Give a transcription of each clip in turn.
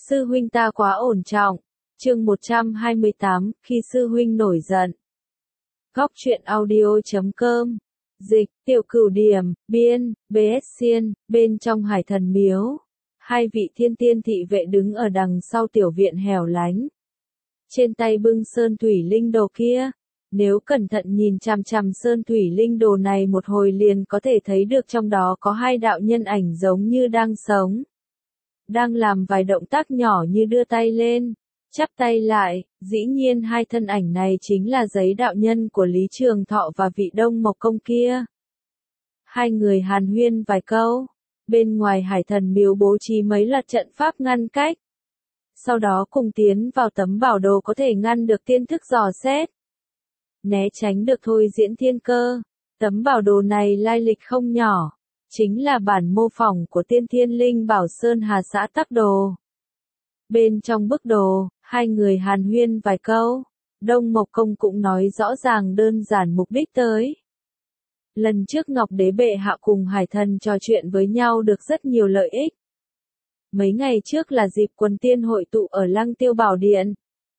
Sư huynh ta quá ổn trọng. Chương 128, khi sư huynh nổi giận. Góc truyện audio.com. Dịch, Tiểu Cửu Điểm, biên, BS Xiên, bên trong Hải Thần Miếu. Hai vị thiên tiên thị vệ đứng ở đằng sau tiểu viện hẻo lánh. Trên tay bưng sơn thủy linh đồ kia. Nếu cẩn thận nhìn chằm chằm sơn thủy linh đồ này một hồi liền có thể thấy được trong đó có hai đạo nhân ảnh giống như đang sống. Đang làm vài động tác nhỏ như đưa tay lên, chắp tay lại, dĩ nhiên hai thân ảnh này chính là giấy đạo nhân của Lý Trường Thọ và vị Đông Mộc Công kia. Hai người hàn huyên vài câu, bên ngoài Hải Thần Miếu bố trí mấy loạt trận pháp ngăn cách. Sau đó cùng tiến vào tấm bảo đồ có thể ngăn được tiên thức dò xét. Né tránh được thôi diễn thiên cơ, tấm bảo đồ này lai lịch không nhỏ. Chính là bản mô phỏng của tiên thiên linh bảo Sơn Hà xã Tắc Đồ. Bên trong bức đồ, hai người hàn huyên vài câu, Đông Mộc Công cũng nói rõ ràng đơn giản mục đích tới. Lần trước Ngọc Đế bệ hạ cùng Hải Thần trò chuyện với nhau được rất nhiều lợi ích. Mấy ngày trước là dịp quần tiên hội tụ ở Lăng Tiêu Bảo Điện.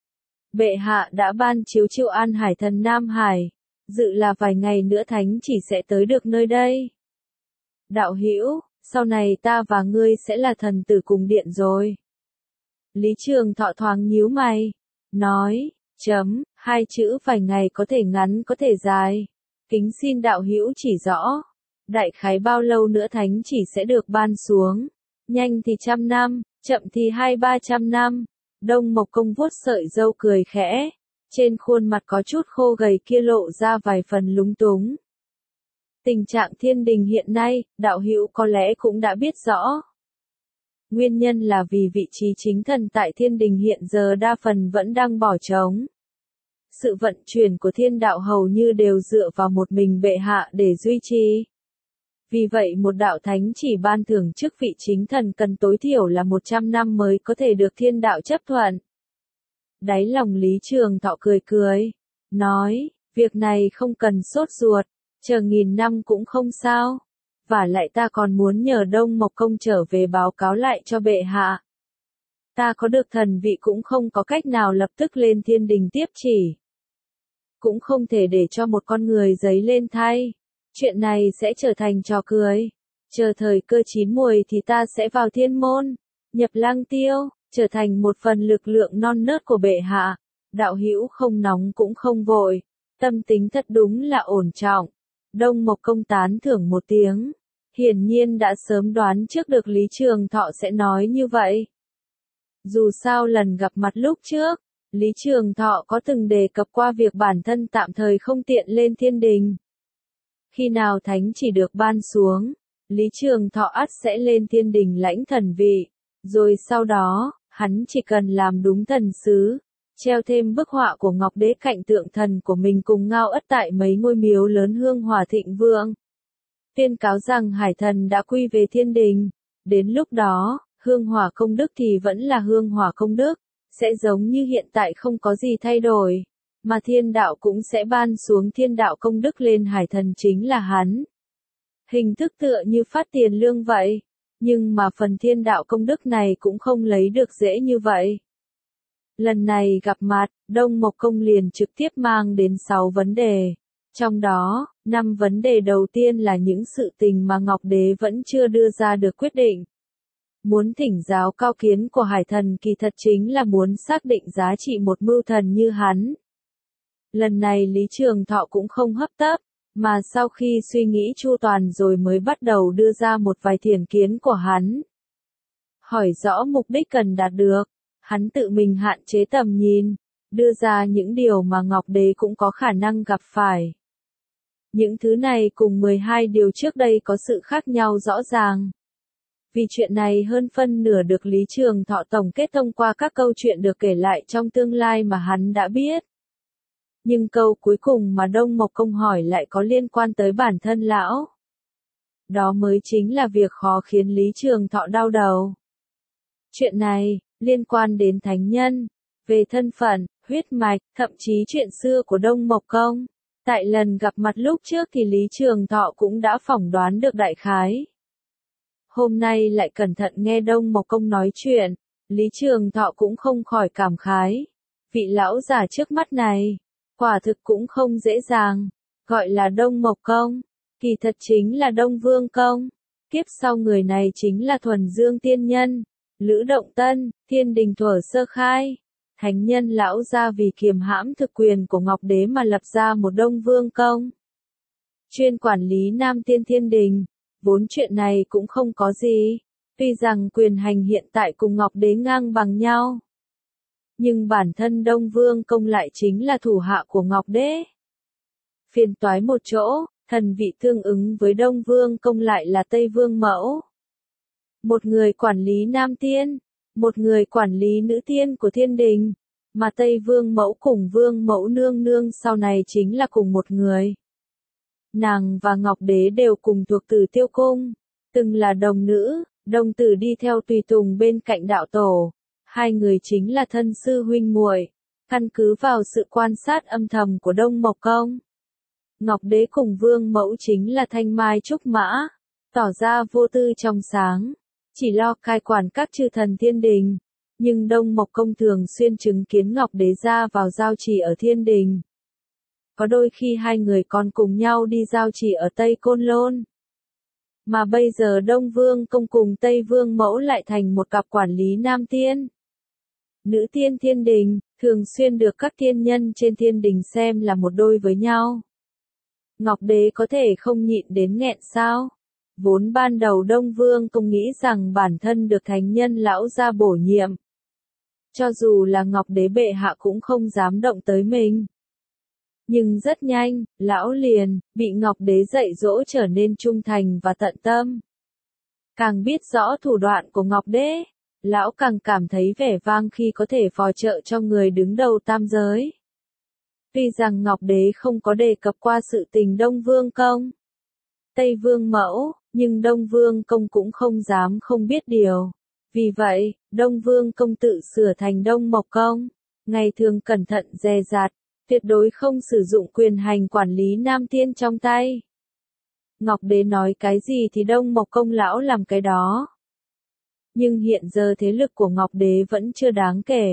Bệ hạ đã ban chiếu triệu an Hải Thần Nam Hải, dự là vài ngày nữa thánh chỉ sẽ tới được nơi đây. Đạo hữu, sau này ta và ngươi sẽ là thần tử cùng điện rồi. Lý Trường Thọ thoáng nhíu mày, nói, hai chữ vài ngày có thể ngắn có thể dài. Kính xin đạo hữu chỉ rõ, đại khái bao lâu nữa thánh chỉ sẽ được ban xuống, nhanh thì 100 năm, chậm thì 200-300 năm. Đông Mộc Công vuốt sợi râu cười khẽ, trên khuôn mặt có chút khô gầy kia lộ ra vài phần lúng túng. Tình trạng thiên đình hiện nay, đạo hữu có lẽ cũng đã biết rõ. Nguyên nhân là vì vị trí chính thần tại thiên đình hiện giờ đa phần vẫn đang bỏ trống. Sự vận chuyển của thiên đạo hầu như đều dựa vào một mình bệ hạ để duy trì. Vì vậy một đạo thánh chỉ ban thưởng chức vị chính thần cần tối thiểu là 100 năm mới có thể được thiên đạo chấp thuận. Đáy lòng Lý Trường Thọ cười cười, nói, việc này không cần sốt ruột. Chờ 1000 năm cũng không sao. Và lại ta còn muốn nhờ Đông Mộc Công trở về báo cáo lại cho bệ hạ. Ta có được thần vị cũng không có cách nào lập tức lên thiên đình tiếp chỉ. Cũng không thể để cho một con người giấy lên thay. Chuyện này sẽ trở thành trò cười. Chờ thời cơ chín muồi thì ta sẽ vào thiên môn, nhập Lăng Tiêu, trở thành một phần lực lượng non nớt của bệ hạ. Đạo hữu không nóng cũng không vội. Tâm tính thật đúng là ổn trọng. Đông Mộc Công tán thưởng một tiếng. Hiển nhiên đã sớm đoán trước được Lý Trường Thọ sẽ nói như vậy. Dù sao lần gặp mặt lúc trước, Lý Trường Thọ có từng đề cập qua việc bản thân tạm thời không tiện lên thiên đình. Khi nào thánh chỉ được ban xuống, Lý Trường Thọ ắt sẽ lên thiên đình lãnh thần vị. Rồi sau đó, hắn chỉ cần làm đúng thần sứ. Treo thêm bức họa của Ngọc Đế cạnh tượng thần của mình cùng Ngao Ất tại mấy ngôi miếu lớn hương hỏa thịnh vượng. Tuyên cáo rằng Hải Thần đã quy về thiên đình. Đến lúc đó, hương hỏa công đức thì vẫn là hương hỏa công đức, sẽ giống như hiện tại không có gì thay đổi. Mà thiên đạo cũng sẽ ban xuống thiên đạo công đức lên Hải Thần chính là hắn. Hình thức tựa như phát tiền lương vậy. Nhưng mà phần thiên đạo công đức này cũng không lấy được dễ như vậy. Lần này gặp mặt, Đông Mộc Công liền trực tiếp mang đến 6 vấn đề. Trong đó, 5 vấn đề đầu tiên là những sự tình mà Ngọc Đế vẫn chưa đưa ra được quyết định. Muốn thỉnh giáo cao kiến của Hải Thần kỳ thật chính là muốn xác định giá trị một mưu thần như hắn. Lần này Lý Trường Thọ cũng không hấp tấp, mà sau khi suy nghĩ chu toàn rồi mới bắt đầu đưa ra một vài thiển kiến của hắn. Hỏi rõ mục đích cần đạt được. Hắn tự mình hạn chế tầm nhìn, đưa ra những điều mà Ngọc Đế cũng có khả năng gặp phải. Những thứ này cùng 12 điều trước đây có sự khác nhau rõ ràng. Vì chuyện này hơn phân nửa được Lý Trường Thọ tổng kết thông qua các câu chuyện được kể lại trong tương lai mà hắn đã biết. Nhưng câu cuối cùng mà Đông Mộc Công hỏi lại có liên quan tới bản thân lão. Đó mới chính là việc khó khiến Lý Trường Thọ đau đầu. Chuyện này liên quan đến thánh nhân, về thân phận, huyết mạch, thậm chí chuyện xưa của Đông Mộc Công. Tại lần gặp mặt lúc trước thì Lý Trường Thọ cũng đã phỏng đoán được đại khái. Hôm nay lại cẩn thận nghe Đông Mộc Công nói chuyện, Lý Trường Thọ cũng không khỏi cảm khái. Vị lão già trước mắt này, quả thực cũng không dễ dàng. Gọi là Đông Mộc Công, kỳ thật chính là Đông Vương Công. Kiếp sau người này chính là Thuần Dương Tiên Nhân, Lữ Động Tân, Thiên Đình thuở sơ khai. Thánh nhân lão gia vì kiềm hãm thực quyền của Ngọc Đế mà lập ra một Đông Vương Công, chuyên quản lý Nam Tiên Thiên Đình. Vốn chuyện này cũng không có gì, tuy rằng quyền hành hiện tại cùng Ngọc Đế ngang bằng nhau, nhưng bản thân Đông Vương Công lại chính là thủ hạ của Ngọc Đế. Phiền toái một chỗ, thần vị tương ứng với Đông Vương Công lại là Tây Vương Mẫu. Một người quản lý Nam Tiên, một người quản lý Nữ Tiên của Thiên Đình, mà Tây Vương Mẫu cùng Vương Mẫu nương nương sau này chính là cùng một người. Nàng và Ngọc Đế đều cùng thuộc Tử Tiêu Cung, từng là đồng nữ, đồng tử đi theo tùy tùng bên cạnh đạo tổ. Hai người chính là thân sư huynh muội. Căn cứ vào sự quan sát âm thầm của Đông Mộc Công, Ngọc Đế cùng Vương Mẫu chính là thanh mai trúc mã, tỏ ra vô tư trong sáng, chỉ lo cai quản các chư thần Thiên Đình. Nhưng Đông Mộc Công thường xuyên chứng kiến Ngọc Đế ra vào giao trì ở Thiên Đình. Có đôi khi hai người còn cùng nhau đi giao trì ở Tây Côn Lôn. Mà bây giờ Đông Vương Công cùng Tây Vương Mẫu lại thành một cặp quản lý Nam Tiên, Nữ Tiên Thiên Đình, thường xuyên được các tiên nhân trên Thiên Đình xem là một đôi với nhau. Ngọc Đế có thể không nhịn đến nghẹn sao? Vốn ban đầu Đông Vương Công nghĩ rằng bản thân được thánh nhân lão gia bổ nhiệm. Cho dù là Ngọc Đế bệ hạ cũng không dám động tới mình. Nhưng rất nhanh, lão liền bị Ngọc Đế dạy dỗ trở nên trung thành và tận tâm. Càng biết rõ thủ đoạn của Ngọc Đế, lão càng cảm thấy vẻ vang khi có thể phò trợ cho người đứng đầu tam giới. Tuy rằng Ngọc Đế không có đề cập qua sự tình Đông Vương Công, Tây Vương Mẫu, nhưng Đông Vương Công cũng không dám không biết điều. Vì vậy, Đông Vương Công tự sửa thành Đông Mộc Công, ngày thường cẩn thận dè dặt, tuyệt đối không sử dụng quyền hành quản lý Nam Tiên trong tay. Ngọc Đế nói cái gì thì Đông Mộc Công lão làm cái đó. Nhưng hiện giờ thế lực của Ngọc Đế vẫn chưa đáng kể.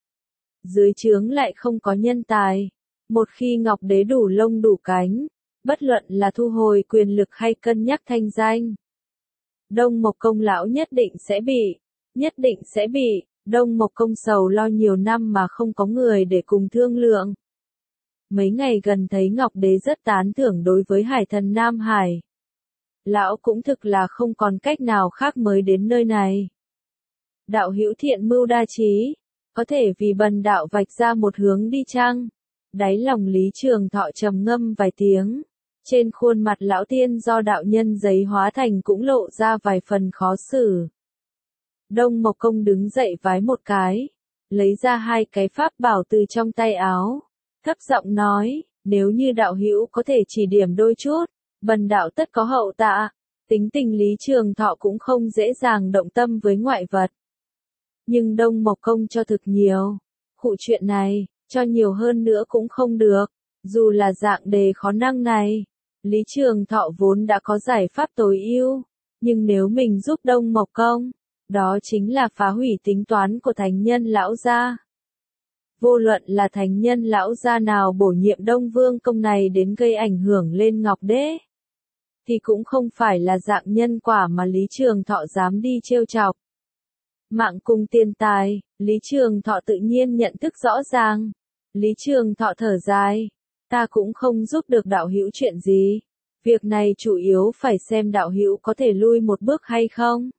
Dưới trướng lại không có nhân tài. Một khi Ngọc Đế đủ lông đủ cánh, bất luận là thu hồi quyền lực hay cân nhắc thanh danh, Đông Mộc Công lão nhất định sẽ bị, Đông Mộc Công sầu lo nhiều năm mà không có người để cùng thương lượng. Mấy ngày gần thấy Ngọc Đế rất tán thưởng đối với hải thần Nam Hải. Lão cũng thực là không còn cách nào khác mới đến nơi này. Đạo hữu thiện mưu đa trí, có thể vì bần đạo vạch ra một hướng đi chăng? Đáy lòng Lý Trường Thọ trầm ngâm vài tiếng. Trên khuôn mặt lão tiên do đạo nhân giấy hóa thành cũng lộ ra vài phần khó xử. Đông Mộc Công đứng dậy vái một cái, lấy ra hai cái pháp bảo từ trong tay áo, thấp giọng nói, nếu như đạo hữu có thể chỉ điểm đôi chút, bần đạo tất có hậu tạ. Tính tình Lý Trường Thọ cũng không dễ dàng động tâm với ngoại vật. Nhưng Đông Mộc Công cho thực nhiều. Khụ chuyện này, cho nhiều hơn nữa cũng không được. Dù là dạng đề khó năng này, Lý Trường Thọ vốn đã có giải pháp tối ưu. Nhưng nếu mình giúp Đông Mộc Công, đó chính là phá hủy tính toán của thánh nhân lão gia. Vô luận là thánh nhân lão gia nào bổ nhiệm Đông Vương Công này đến gây ảnh hưởng lên Ngọc Đế, thì cũng không phải là dạng nhân quả mà Lý Trường Thọ dám đi trêu chọc. Mạng cùng tiền tài, Lý Trường Thọ tự nhiên nhận thức rõ ràng. Lý Trường Thọ thở dài, ta cũng không giúp được đạo hữu chuyện gì. Việc này chủ yếu phải xem đạo hữu có thể lui một bước hay không.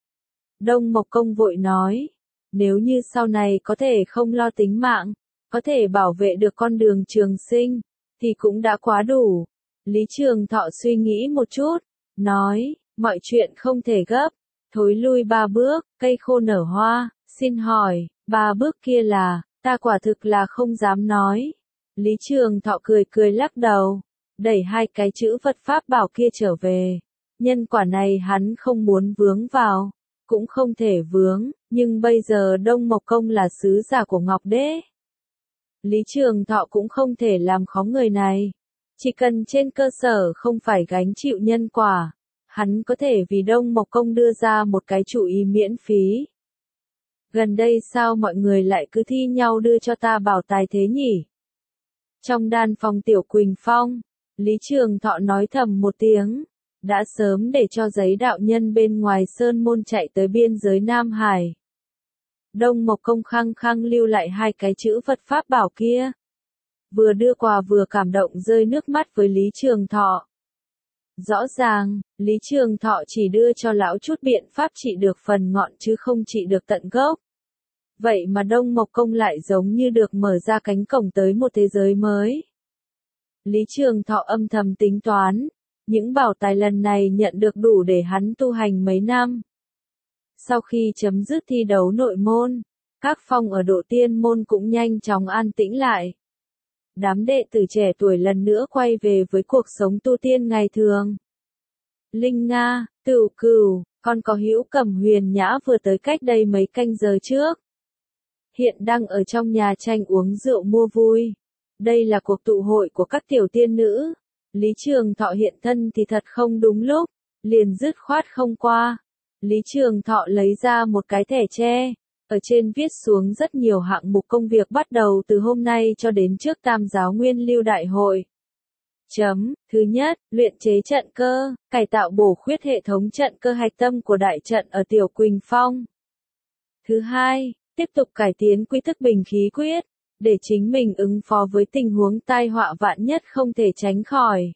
Đông Mộc Công vội nói, nếu như sau này có thể không lo tính mạng, có thể bảo vệ được con đường trường sinh, thì cũng đã quá đủ. Lý Trường Thọ suy nghĩ một chút, nói, mọi chuyện không thể gấp, thối lui 3 bước, cây khô nở hoa, xin hỏi, 3 bước kia là, ta quả thực là không dám nói. Lý Trường Thọ cười cười lắc đầu, đẩy hai cái chữ Phật pháp bảo kia trở về. Nhân quả này hắn không muốn vướng vào, cũng không thể vướng, nhưng bây giờ Đông Mộc Công là sứ giả của Ngọc Đế. Lý Trường Thọ cũng không thể làm khó người này. Chỉ cần trên cơ sở không phải gánh chịu nhân quả, hắn có thể vì Đông Mộc Công đưa ra một cái chủ ý miễn phí. Gần đây sao mọi người lại cứ thi nhau đưa cho ta bảo tài thế nhỉ? Trong đan phòng Tiểu Quỳnh Phong, Lý Trường Thọ nói thầm một tiếng, đã sớm để cho giấy đạo nhân bên ngoài sơn môn chạy tới biên giới Nam Hải. Đông Mộc Công khăng khăng lưu lại hai cái chữ Phật Pháp bảo kia. Vừa đưa quà vừa cảm động rơi nước mắt với Lý Trường Thọ. Rõ ràng, Lý Trường Thọ chỉ đưa cho lão chút biện pháp trị được phần ngọn chứ không trị được tận gốc. Vậy mà Đông Mộc Công lại giống như được mở ra cánh cổng tới một thế giới mới. Lý Trường Thọ âm thầm tính toán, những bảo tài lần này nhận được đủ để hắn tu hành mấy năm. Sau khi chấm dứt thi đấu nội môn, các phong ở độ tiên môn cũng nhanh chóng an tĩnh lại. Đám đệ tử trẻ tuổi lần nữa quay về với cuộc sống tu tiên ngày thường. Linh Nga, Tửu Cửu, còn có Hữu Cẩm Huyền Nhã vừa tới cách đây mấy canh giờ trước. Hiện đang ở trong nhà tranh uống rượu mua vui. Đây là cuộc tụ hội của các tiểu tiên nữ. Lý Trường Thọ hiện thân thì thật không đúng lúc, liền dứt khoát không qua. Lý Trường Thọ lấy ra một cái thẻ tre, ở trên viết xuống rất nhiều hạng mục công việc bắt đầu từ hôm nay cho đến trước Tam Giáo Nguyên Lưu Đại Hội. Thứ nhất, luyện chế trận cơ, cải tạo bổ khuyết hệ thống trận cơ hạch tâm của đại trận ở Tiểu Quỳnh Phong. Thứ hai, tiếp tục cải tiến quy thức bình khí quyết, để chính mình ứng phó với tình huống tai họa vạn nhất không thể tránh khỏi.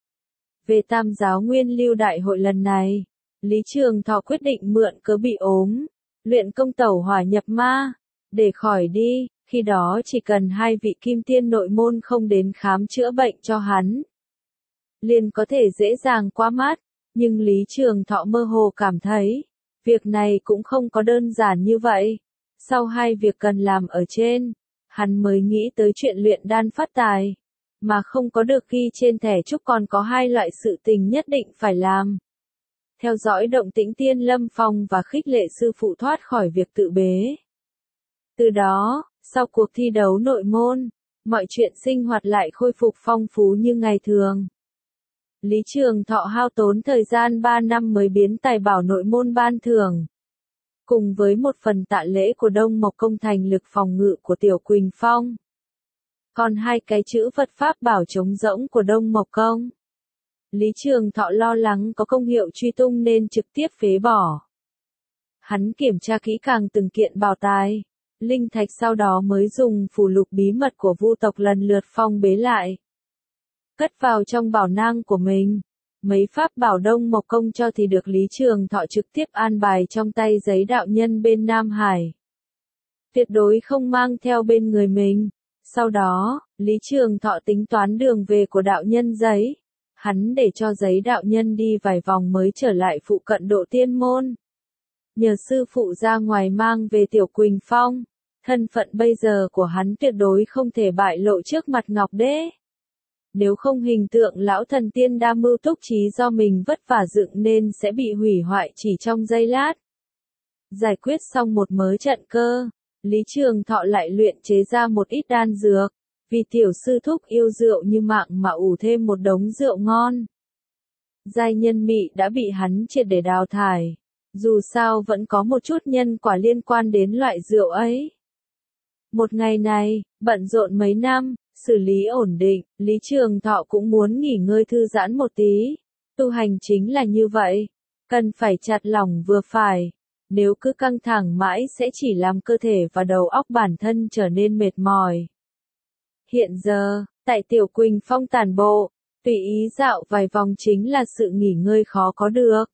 Về Tam Giáo Nguyên Lưu Đại Hội lần này, Lý Trường Thọ quyết định mượn cớ bị ốm, luyện công tẩu hỏa nhập ma, để khỏi đi, khi đó chỉ cần hai vị kim tiên nội môn không đến khám chữa bệnh cho hắn, liền có thể dễ dàng qua mắt, nhưng Lý Trường Thọ mơ hồ cảm thấy, việc này cũng không có đơn giản như vậy. Sau hai việc cần làm ở trên, hắn mới nghĩ tới chuyện luyện đan phát tài, mà không có được ghi trên thẻ chúc còn có hai loại sự tình nhất định phải làm. Theo dõi động tĩnh Tiên Lâm Phong và khích lệ sư phụ thoát khỏi việc tự bế. Từ đó, sau cuộc thi đấu nội môn, mọi chuyện sinh hoạt lại khôi phục phong phú như ngày thường. Lý Trường Thọ hao tốn thời gian 3 năm mới biến tài bảo nội môn ban thưởng. Cùng với một phần tạ lễ của Đông Mộc Công thành lực phòng ngự của Tiểu Quỳnh Phong. Còn hai cái chữ Phật Pháp bảo trống rỗng của Đông Mộc Công. Lý Trường Thọ lo lắng có công hiệu truy tung nên trực tiếp phế bỏ. Hắn kiểm tra kỹ càng từng kiện bảo tài, linh thạch sau đó mới dùng phù lục bí mật của Vu tộc lần lượt phong bế lại. Cất vào trong bảo nang của mình. Mấy pháp bảo Đông Mộc Công cho thì được Lý Trường Thọ trực tiếp an bài trong tay giấy đạo nhân bên Nam Hải. Tuyệt đối không mang theo bên người mình. Sau đó, Lý Trường Thọ tính toán đường về của đạo nhân giấy. Hắn để cho giấy đạo nhân đi vài vòng mới trở lại phụ cận độ tiên môn. Nhờ sư phụ ra ngoài mang về Tiểu Quỳnh Phong, thân phận bây giờ của hắn tuyệt đối không thể bại lộ trước mặt Ngọc Đế. Nếu không hình tượng lão thần tiên đa mưu túc trí do mình vất vả dựng nên sẽ bị hủy hoại chỉ trong giây lát. Giải quyết xong một mớ trận cơ, Lý Trường Thọ lại luyện chế ra một ít đan dược, vì tiểu sư thúc yêu rượu như mạng mà ủ thêm một đống rượu ngon. Giai nhân mị đã bị hắn triệt để đào thải, dù sao vẫn có một chút nhân quả liên quan đến loại rượu ấy. Một ngày này, bận rộn mấy năm, xử lý ổn định, Lý Trường Thọ cũng muốn nghỉ ngơi thư giãn một tí. Tu hành chính là như vậy, cần phải chặt lỏng vừa phải. Nếu cứ căng thẳng mãi sẽ chỉ làm cơ thể và đầu óc bản thân trở nên mệt mỏi. Hiện giờ, tại Tiểu Quỳnh Phong tản bộ, tùy ý dạo vài vòng chính là sự nghỉ ngơi khó có được.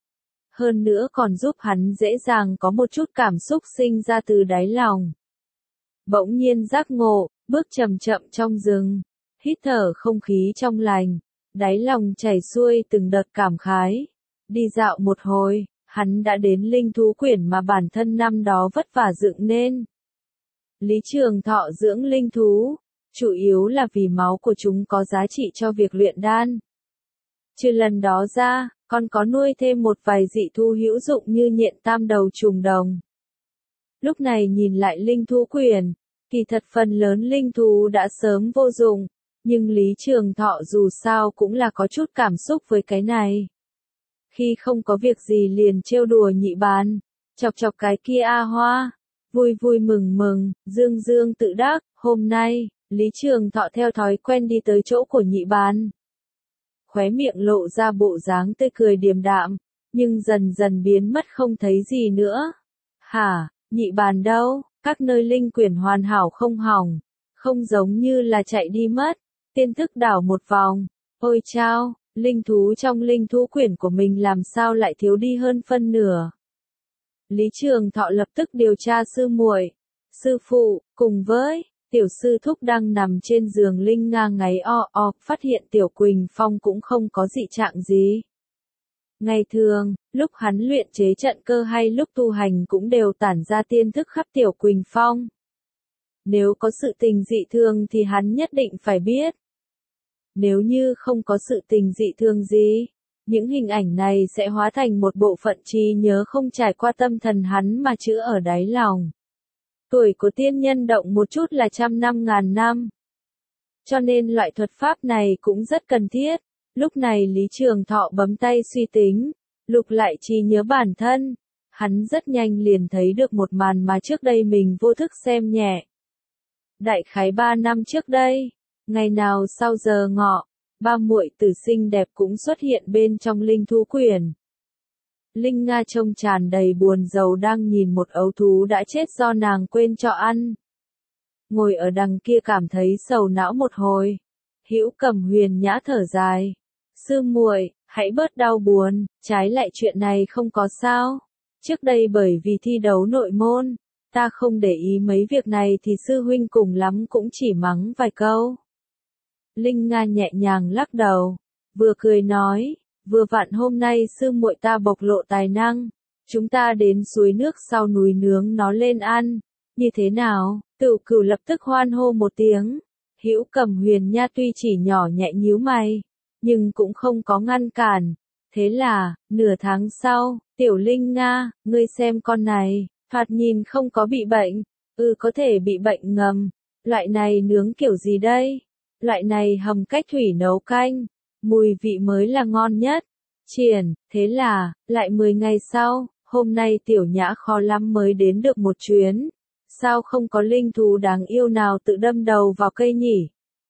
Hơn nữa còn giúp hắn dễ dàng có một chút cảm xúc sinh ra từ đáy lòng. Bỗng nhiên giác ngộ, bước chậm chậm trong rừng, hít thở không khí trong lành, đáy lòng chảy xuôi từng đợt cảm khái. Đi dạo một hồi, hắn đã đến linh thú quyển mà bản thân năm đó vất vả dựng nên. Lý Trường Thọ dưỡng linh thú, chủ yếu là vì máu của chúng có giá trị cho việc luyện đan. Trừ lần đó ra, còn có nuôi thêm một vài dị thú hữu dụng như nhện tam đầu trùng đồng. Lúc này nhìn lại linh thú quyển, kỳ thật phần lớn linh thú đã sớm vô dụng, nhưng Lý Trường Thọ dù sao cũng là có chút cảm xúc với cái này. Khi không có việc gì liền trêu đùa nhị bàn, chọc chọc cái kia a hoa, Vui vui mừng mừng, dương dương tự đắc, hôm nay, Lý Trường Thọ theo thói quen đi tới chỗ của nhị bàn. Khóe miệng lộ ra bộ dáng tươi cười điềm đạm, nhưng dần dần biến mất không thấy gì nữa. Hả, nhị bàn đâu, các nơi linh quyển hoàn hảo không hỏng, không giống như là chạy đi mất. Tiên thức đảo một vòng, ôi chao, linh thú trong linh thú quyển của mình làm sao lại thiếu đi hơn phân nửa. Lý Trường Thọ lập tức điều tra sư muội, sư phụ, cùng với tiểu sư thúc đang nằm trên giường linh nga ngáy phát hiện Tiểu Quỳnh Phong cũng không có dị trạng gì. Ngày thường, lúc hắn luyện chế trận cơ hay lúc tu hành cũng đều tản ra tiên thức khắp Tiểu Quỳnh Phong. Nếu có sự tình dị thường thì hắn nhất định phải biết. Nếu như không có sự tình dị thường gì, những hình ảnh này sẽ hóa thành một bộ phận trí nhớ không trải qua tâm thần hắn mà chữa ở đáy lòng. Tuổi của tiên nhân động một chút là 100 năm 1000 năm. Cho nên loại thuật pháp này cũng rất cần thiết. Lúc này Lý Trường Thọ bấm tay suy tính, lục lại trí nhớ bản thân. Hắn rất nhanh liền thấy được một màn mà trước đây mình vô thức xem nhẹ. Đại khái 3 năm trước đây, ngày nào sau giờ ngọ, ba muội tử xinh đẹp cũng xuất hiện bên trong linh thú quyển. Linh Nga trông tràn đầy buồn rầu đang nhìn một ấu thú đã chết do nàng quên cho ăn. Ngồi ở đằng kia cảm thấy sầu não một hồi. Hữu Cẩm Huyền nhã thở dài. Sư muội, hãy bớt đau buồn, trái lại chuyện này không có sao. Trước đây bởi vì thi đấu nội môn, ta không để ý mấy việc này thì sư huynh cùng lắm cũng chỉ mắng vài câu. Linh Nga nhẹ nhàng lắc đầu, vừa cười nói, vừa vặn hôm nay sư muội ta bộc lộ tài năng, chúng ta đến suối nước sau núi nướng nó lên ăn, như thế nào? Tửu Cửu lập tức hoan hô một tiếng. Hữu Cẩm Huyền nha tuy chỉ nhỏ nhẹ nhíu mày, nhưng cũng không có ngăn cản. Thế là, nửa tháng sau, Tiểu Linh Nga, ngươi xem con này, thoạt nhìn không có bị bệnh, có thể bị bệnh ngầm. Loại này nướng kiểu gì đây? Loại này hầm cách thủy nấu canh, mùi vị mới là ngon nhất. Triển, thế là, lại 10 ngày sau, hôm nay Tiểu Nhã khó lắm mới đến được một chuyến. Sao không có linh thú đáng yêu nào tự đâm đầu vào cây nhỉ?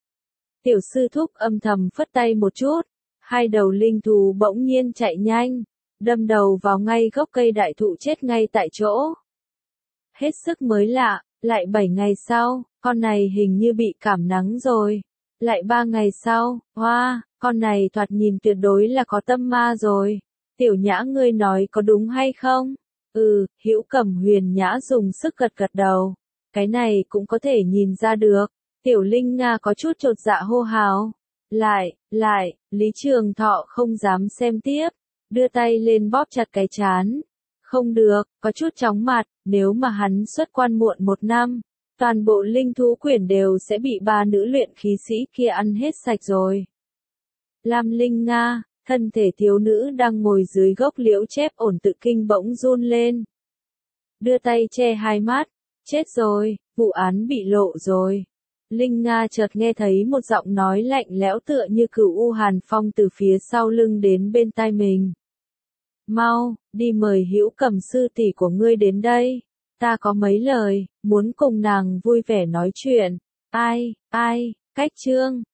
Tiểu sư thúc âm thầm phất tay một chút, hai đầu linh thú bỗng nhiên chạy nhanh, đâm đầu vào ngay gốc cây đại thụ chết ngay tại chỗ. Hết sức mới lạ, lại 7 ngày sau, con này hình như bị cảm nắng rồi. Lại 3 ngày sau, con này thoạt nhìn tuyệt đối là có tâm ma rồi. Tiểu Nhã ngươi nói có đúng hay không? Hữu Cẩm Huyền nhã dùng sức gật gật đầu. Cái này cũng có thể nhìn ra được. Tiểu Linh Nga có chút chột dạ hô hào. Lại, Lý Trường Thọ không dám xem tiếp. Đưa tay lên bóp chặt cái trán. Không được, có chút chóng mặt, nếu mà hắn xuất quan muộn 1 năm. Toàn bộ linh thú quyển đều sẽ bị ba nữ luyện khí sĩ kia ăn hết sạch rồi. Lam Linh Nga, thân thể thiếu nữ đang ngồi dưới gốc liễu chép ổn tự kinh bỗng run lên. Đưa tay che hai mắt, chết rồi, vụ án bị lộ rồi. Linh Nga chợt nghe thấy một giọng nói lạnh lẽo tựa như cửu u hàn phong từ phía sau lưng đến bên tai mình. Mau, đi mời Hữu Cẩm sư tỷ của ngươi đến đây. Ta có mấy lời, muốn cùng nàng vui vẻ nói chuyện. Ai, cách chương